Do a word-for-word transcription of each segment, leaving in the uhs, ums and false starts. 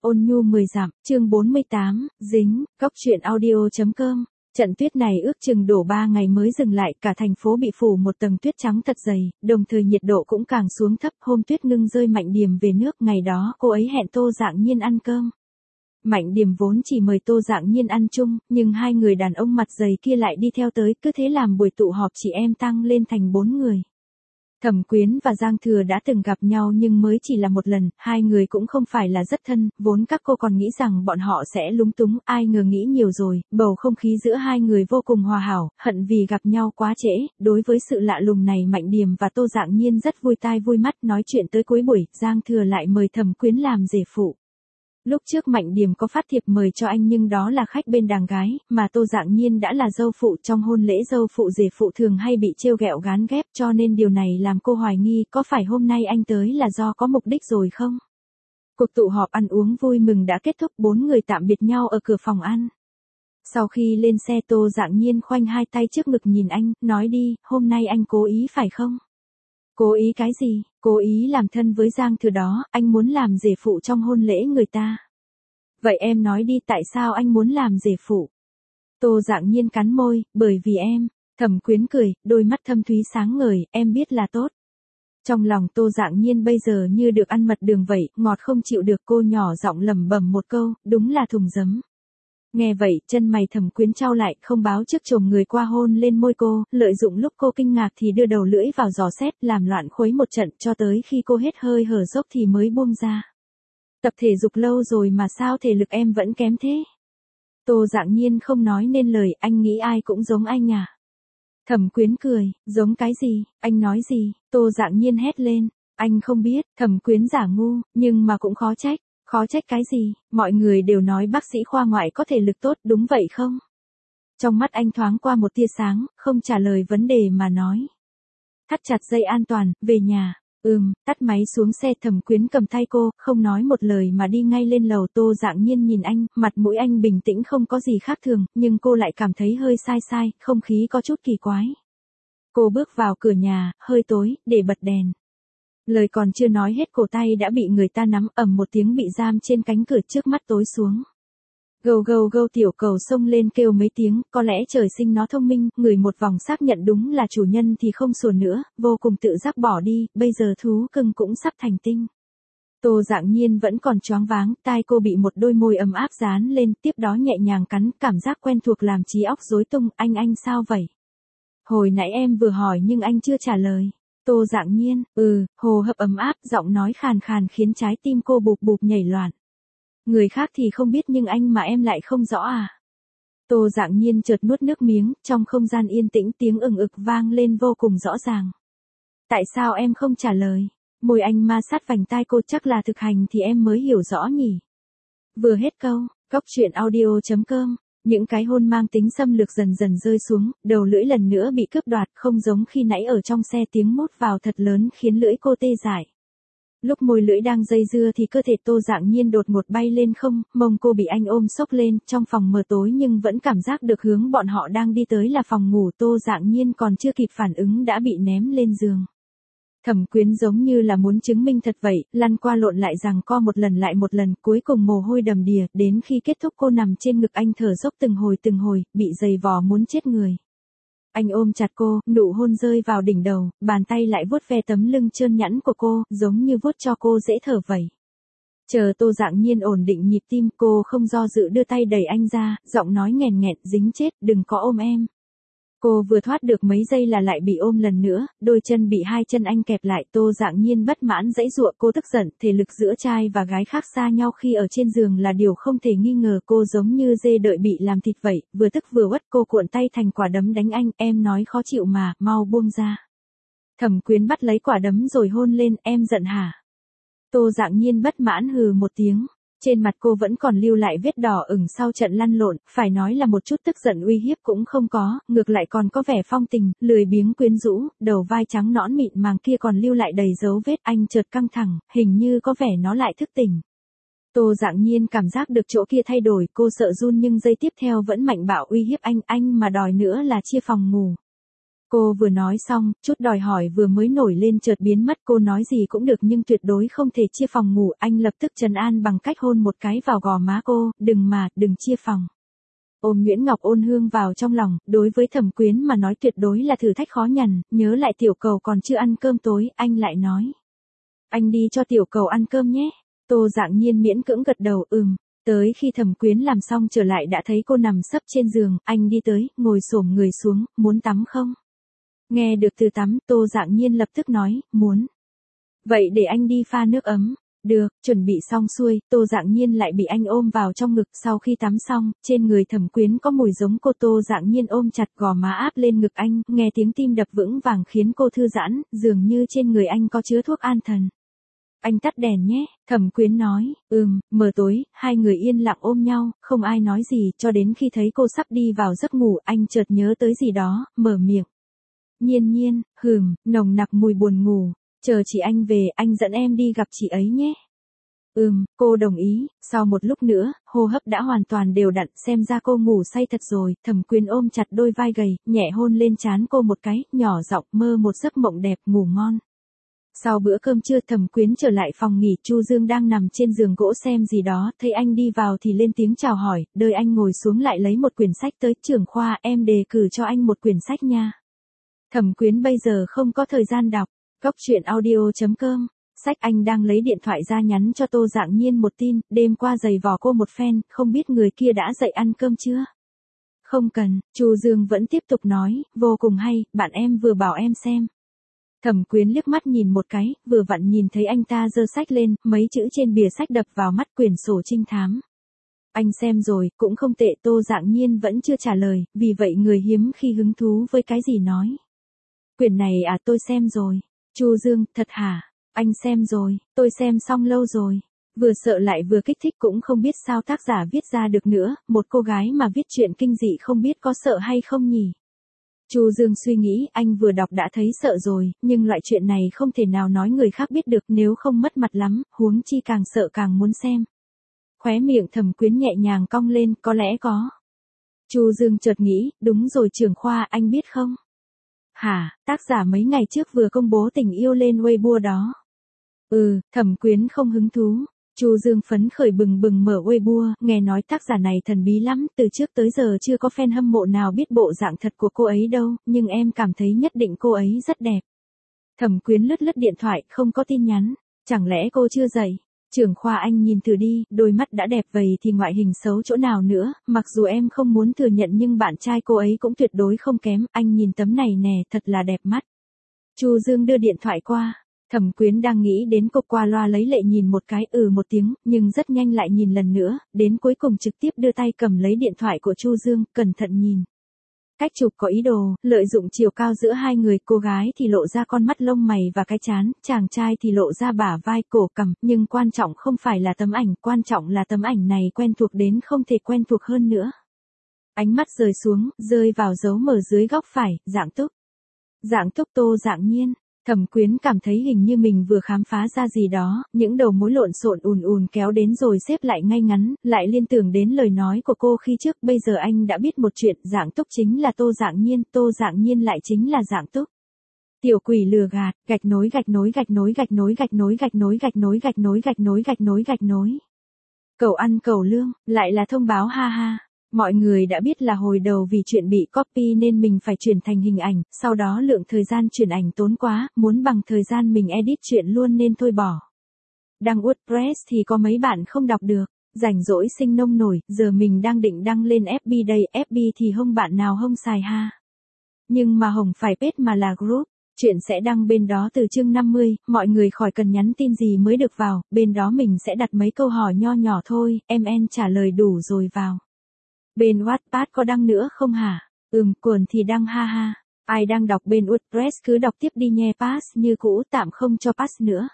Ôn nhu mười dặm, chương bốn mươi tám, dính, góc truyện audio chấm com. Trận tuyết này ước chừng đổ ba ngày mới dừng lại, cả thành phố bị phủ một tầng tuyết trắng thật dày, đồng thời nhiệt độ cũng càng xuống thấp. Hôm tuyết ngưng rơi, Mạnh Điềm về nước, ngày đó cô ấy hẹn Tô Dạng Nhiên ăn cơm. Mạnh Điềm vốn chỉ mời Tô Dạng Nhiên ăn chung, nhưng hai người đàn ông mặt dày kia lại đi theo tới, cứ thế làm buổi tụ họp chị em tăng lên thành bốn người. Thẩm Quyến và Giang Thừa đã từng gặp nhau nhưng mới chỉ là một lần, hai người cũng không phải là rất thân, vốn các cô còn nghĩ rằng bọn họ sẽ lúng túng, ai ngờ nghĩ nhiều rồi, bầu không khí giữa hai người vô cùng hòa hảo, hận vì gặp nhau quá trễ. Đối với sự lạ lùng này, Mạnh Điềm và Tô Dạng Nhiên rất vui tai vui mắt. Nói chuyện tới cuối buổi, Giang Thừa lại mời Thẩm Quyến làm rể phụ. Lúc trước Mạnh Điềm có phát thiệp mời cho anh nhưng đó là khách bên đàng gái, mà Tô Dạng Nhiên đã là dâu phụ. Trong hôn lễ dâu phụ rể phụ thường hay bị trêu ghẹo gán ghép, cho nên điều này làm cô hoài nghi có phải hôm nay anh tới là do có mục đích rồi không. Cuộc tụ họp ăn uống vui mừng đã kết thúc, bốn người tạm biệt nhau ở cửa phòng ăn. Sau khi lên xe, Tô Dạng Nhiên khoanh hai tay trước ngực nhìn anh, nói đi, hôm nay anh cố ý phải không? Cố ý cái gì? Cố ý làm thân với Giang Thừa đó, anh muốn làm rể phụ trong hôn lễ người ta. Vậy em nói đi, tại sao anh muốn làm rể phụ? Tô Dạng Nhiên cắn môi, bởi vì em. Thẩm Quyến cười, đôi mắt thâm thúy sáng ngời, em biết là tốt. Trong lòng Tô Dạng Nhiên bây giờ như được ăn mật đường vậy, ngọt không chịu được. Cô nhỏ giọng lẩm bẩm một câu, đúng là thùng giấm. Nghe vậy, chân mày Thẩm Quyến chau lại, không báo trước chồm người qua hôn lên môi cô, lợi dụng lúc cô kinh ngạc thì đưa đầu lưỡi vào giò xét, làm loạn khuấy một trận, cho tới khi cô hết hơi hở dốc thì mới buông ra. Tập thể dục lâu rồi mà sao thể lực em vẫn kém thế? Tô Dạng Nhiên không nói nên lời, anh nghĩ ai cũng giống anh à? Thẩm Quyến cười, giống cái gì, anh nói gì? Tô Dạng Nhiên hét lên, anh không biết. Thẩm Quyến giả ngu, nhưng mà cũng khó trách. Khó trách cái gì, mọi người đều nói bác sĩ khoa ngoại có thể lực tốt, đúng vậy không? Trong mắt anh thoáng qua một tia sáng, không trả lời vấn đề mà nói. Thắt chặt dây an toàn, về nhà. Ừm, tắt máy xuống xe. Thẩm Quyến cầm tay cô, không nói một lời mà đi ngay lên lầu. Tô Dạng Nhiên nhìn anh, mặt mũi anh bình tĩnh không có gì khác thường, nhưng cô lại cảm thấy hơi sai sai, không khí có chút kỳ quái. Cô bước vào cửa nhà, hơi tối, để bật đèn. Lời còn chưa nói hết, cổ tay đã bị người ta nắm, ầm một tiếng bị giam trên cánh cửa, trước mắt tối xuống. Gâu gâu gâu, tiểu cầu xông lên kêu mấy tiếng, có lẽ trời sinh nó thông minh, ngửi một vòng xác nhận đúng là chủ nhân thì không sủa nữa, vô cùng tự giác bỏ đi, bây giờ thú cưng cũng sắp thành tinh. Tô Dạng Nhiên vẫn còn choáng váng, tai cô bị một đôi môi ấm áp dán lên, tiếp đó nhẹ nhàng cắn, cảm giác quen thuộc làm trí óc rối tung. Anh anh sao vậy? Hồi nãy em vừa hỏi nhưng anh chưa trả lời. Tô Dạng Nhiên, ừ, hồ hấp ấm áp, giọng nói khàn khàn khiến trái tim cô bụp bụp nhảy loạn. Người khác thì không biết nhưng anh mà em lại không rõ à? Tô Dạng Nhiên chợt nuốt nước miếng, trong không gian yên tĩnh tiếng ừng ực vang lên vô cùng rõ ràng. Tại sao em không trả lời? Môi anh ma sát vành tai cô, chắc là thực hành thì em mới hiểu rõ nhỉ? Vừa hết câu, góc truyện audio chấm com. Những cái hôn mang tính xâm lược dần dần rơi xuống, đầu lưỡi lần nữa bị cướp đoạt, không giống khi nãy ở trong xe tiếng mút vào thật lớn khiến lưỡi cô tê dại. Lúc môi lưỡi đang dây dưa thì cơ thể Tô Dạng Nhiên đột ngột bay lên không, mông cô bị anh ôm xốc lên, trong phòng mờ tối nhưng vẫn cảm giác được hướng bọn họ đang đi tới là phòng ngủ. Tô Dạng Nhiên còn chưa kịp phản ứng đã bị ném lên giường. Thẩm Quyến giống như là muốn chứng minh thật vậy, lăn qua lộn lại giằng co một lần lại một lần, cuối cùng mồ hôi đầm đìa, đến khi kết thúc cô nằm trên ngực anh thở dốc từng hồi từng hồi, bị giày vò muốn chết người. Anh ôm chặt cô, nụ hôn rơi vào đỉnh đầu, bàn tay lại vuốt ve tấm lưng trơn nhẵn của cô, giống như vuốt cho cô dễ thở vậy. Chờ Tô Dạng Nhiên ổn định nhịp tim, cô không do dự đưa tay đẩy anh ra, giọng nói nghèn nghẹn, dính chết, đừng có ôm em. Cô vừa thoát được mấy giây là lại bị ôm lần nữa, đôi chân bị hai chân anh kẹp lại. Tô Dạng Nhiên bất mãn giãy giụa, cô tức giận, thể lực giữa trai và gái khác xa nhau khi ở trên giường là điều không thể nghi ngờ. Cô giống như dê đợi bị làm thịt vậy, vừa tức vừa uất, cô cuộn tay thành quả đấm đánh anh, em nói khó chịu mà, mau buông ra. Thẩm Quyến bắt lấy quả đấm rồi hôn lên, em giận hả? Tô Dạng Nhiên bất mãn hừ một tiếng. Trên mặt cô vẫn còn lưu lại vết đỏ ửng sau trận lăn lộn, phải nói là một chút tức giận uy hiếp cũng không có, ngược lại còn có vẻ phong tình, lười biếng quyến rũ, đầu vai trắng nõn mịn màng kia còn lưu lại đầy dấu vết. Anh chợt căng thẳng, hình như có vẻ nó lại thức tỉnh. Tô Dạng Nhiên cảm giác được chỗ kia thay đổi, cô sợ run nhưng giây tiếp theo vẫn mạnh bạo uy hiếp anh, anh mà đòi nữa là chia phòng ngủ. Cô vừa nói xong, chút đòi hỏi vừa mới nổi lên chợt biến mất. Cô nói gì cũng được nhưng tuyệt đối không thể chia phòng ngủ. Anh lập tức trấn an bằng cách hôn một cái vào gò má cô, đừng mà, đừng chia phòng. Ôm Nguyễn Ngọc Ôn Hương vào trong lòng, đối với Thẩm Quyến mà nói tuyệt đối là thử thách khó nhằn, nhớ lại tiểu cầu còn chưa ăn cơm tối, anh lại nói. Anh đi cho tiểu cầu ăn cơm nhé. Tô Dạng Nhiên miễn cưỡng gật đầu, ừm. Tới khi Thẩm Quyến làm xong trở lại đã thấy cô nằm sấp trên giường, anh đi tới, ngồi xổm người xuống, muốn tắm không? Nghe được từ tắm, Tô Dạng Nhiên lập tức nói, muốn. Vậy để anh đi pha nước ấm. Được, chuẩn bị xong xuôi, Tô Dạng Nhiên lại bị anh ôm vào trong ngực. Sau khi tắm xong, trên người Thẩm Quyến có mùi giống cô. Tô Dạng Nhiên ôm chặt gò má áp lên ngực anh, nghe tiếng tim đập vững vàng khiến cô thư giãn, dường như trên người anh có chứa thuốc an thần. Anh tắt đèn nhé, Thẩm Quyến nói, ừm. Mờ tối, hai người yên lặng ôm nhau, không ai nói gì, cho đến khi thấy cô sắp đi vào giấc ngủ, anh chợt nhớ tới gì đó, mở miệng. Nhiên Nhiên, hừm, nồng nặc mùi buồn ngủ, chờ chị anh về, anh dẫn em đi gặp chị ấy nhé. Ừm, cô đồng ý. Sau một lúc nữa, hô hấp đã hoàn toàn đều đặn, xem ra cô ngủ say thật rồi. Thẩm Quyến ôm chặt đôi vai gầy, nhẹ hôn lên trán cô một cái, nhỏ giọng mơ một giấc mộng đẹp, ngủ ngon. Sau bữa cơm trưa, Thẩm Quyến trở lại phòng nghỉ. Chu Dương đang nằm trên giường gỗ xem gì đó, thấy anh đi vào thì lên tiếng chào hỏi, đợi anh ngồi xuống lại lấy một quyển sách tới. Trưởng khoa, em đề cử cho anh một quyển sách nha. Thẩm Quyến bây giờ không có thời gian đọc. Góc truyện audio chấm com. Sách. Anh đang lấy điện thoại ra nhắn cho Tô Dạng Nhiên một tin, đêm qua giày vò cô một phen, không biết người kia đã dậy ăn cơm chưa? Không cần, Chu Dương vẫn tiếp tục nói, vô cùng hay, bạn em vừa bảo em xem. Thẩm Quyến liếc mắt nhìn một cái, vừa vặn nhìn thấy anh ta giơ sách lên, mấy chữ trên bìa sách đập vào mắt, quyển sổ trinh thám. Anh xem rồi, cũng không tệ. Tô Dạng Nhiên vẫn chưa trả lời, vì vậy người hiếm khi hứng thú với cái gì nói. Quyển này à, tôi xem rồi. Chu Dương, thật hả? Anh xem rồi, tôi xem xong lâu rồi. Vừa sợ lại vừa kích thích, cũng không biết sao tác giả viết ra được nữa, một cô gái mà viết chuyện kinh dị không biết có sợ hay không nhỉ? Chu Dương suy nghĩ, anh vừa đọc đã thấy sợ rồi, nhưng loại chuyện này không thể nào nói người khác biết được, nếu không mất mặt lắm, huống chi càng sợ càng muốn xem. Khóe miệng Thẩm Quyến nhẹ nhàng cong lên, có lẽ có. Chu Dương chợt nghĩ, đúng rồi trưởng khoa, anh biết không? Hả, tác giả mấy ngày trước vừa công bố tình yêu lên Weibo đó. Ừ, Thẩm Quyến không hứng thú. Chu Dương phấn khởi bừng bừng mở Weibo, nghe nói tác giả này thần bí lắm, từ trước tới giờ chưa có fan hâm mộ nào biết bộ dạng thật của cô ấy đâu, nhưng em cảm thấy nhất định cô ấy rất đẹp. Thẩm Quyến lướt lướt điện thoại, không có tin nhắn, chẳng lẽ cô chưa dậy? Trưởng khoa anh nhìn thử đi, đôi mắt đã đẹp vậy thì ngoại hình xấu chỗ nào nữa, mặc dù em không muốn thừa nhận nhưng bạn trai cô ấy cũng tuyệt đối không kém, anh nhìn tấm này nè, thật là đẹp mắt. Chu Dương đưa điện thoại qua. Thẩm Quyến đang nghĩ đến cô, qua loa lấy lệ nhìn một cái, ừ một tiếng, nhưng rất nhanh lại nhìn lần nữa, đến cuối cùng trực tiếp đưa tay cầm lấy điện thoại của Chu Dương, cẩn thận nhìn. Cách chụp có ý đồ, lợi dụng chiều cao giữa hai người, cô gái thì lộ ra con mắt lông mày và cái trán, chàng trai thì lộ ra bả vai, cổ, cằm, nhưng quan trọng không phải là tấm ảnh, quan trọng là tấm ảnh này quen thuộc đến không thể quen thuộc hơn nữa. Ánh mắt rời xuống, rơi vào dấu mở dưới góc phải, Dạng Túc. Dạng Túc Tô Dạng Nhiên. Thẩm Quyến cảm thấy hình như mình vừa khám phá ra gì đó, những đầu mối lộn xộn ùn ùn kéo đến rồi xếp lại ngay ngắn, lại liên tưởng đến lời nói của cô khi trước, bây giờ anh đã biết một chuyện, Dạng Túc chính là Tô Dạng Nhiên, Tô Dạng Nhiên lại chính là Dạng Túc. Tiểu quỷ lừa gạt, gạch nối gạch nối gạch nối gạch nối gạch nối gạch nối gạch nối gạch nối gạch nối gạch nối gạch nối. Cầu ăn cầu lương, lại là thông báo ha ha. Mọi người đã biết là hồi đầu vì chuyện bị copy nên mình phải chuyển thành hình ảnh, sau đó lượng thời gian chuyển ảnh tốn quá, muốn bằng thời gian mình edit chuyện luôn nên thôi bỏ. Đăng WordPress thì có mấy bạn không đọc được, rảnh rỗi sinh nông nổi, giờ mình đang định đăng lên ép bê đây, ép bê thì không bạn nào không xài ha. Nhưng mà không phải page mà là group, chuyện sẽ đăng bên đó từ chương năm mươi, mọi người khỏi cần nhắn tin gì mới được vào, bên đó mình sẽ đặt mấy câu hỏi nho nhỏ thôi, em en trả lời đủ rồi vào. Bên Wattpad có đăng nữa không hả? Ừm, cuốn thì đăng ha ha. Ai đang đọc bên WordPress cứ đọc tiếp đi nhé, pass như cũ, tạm không cho pass nữa.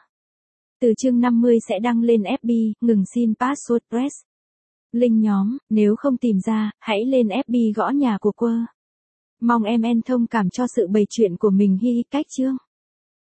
Từ chương năm mươi sẽ đăng lên ép bê, ngừng xin pass WordPress. Link nhóm, nếu không tìm ra, hãy lên ép bê gõ nhà của Quơ. Mong em en thông cảm cho sự bày chuyện của mình, hi hi cách chương.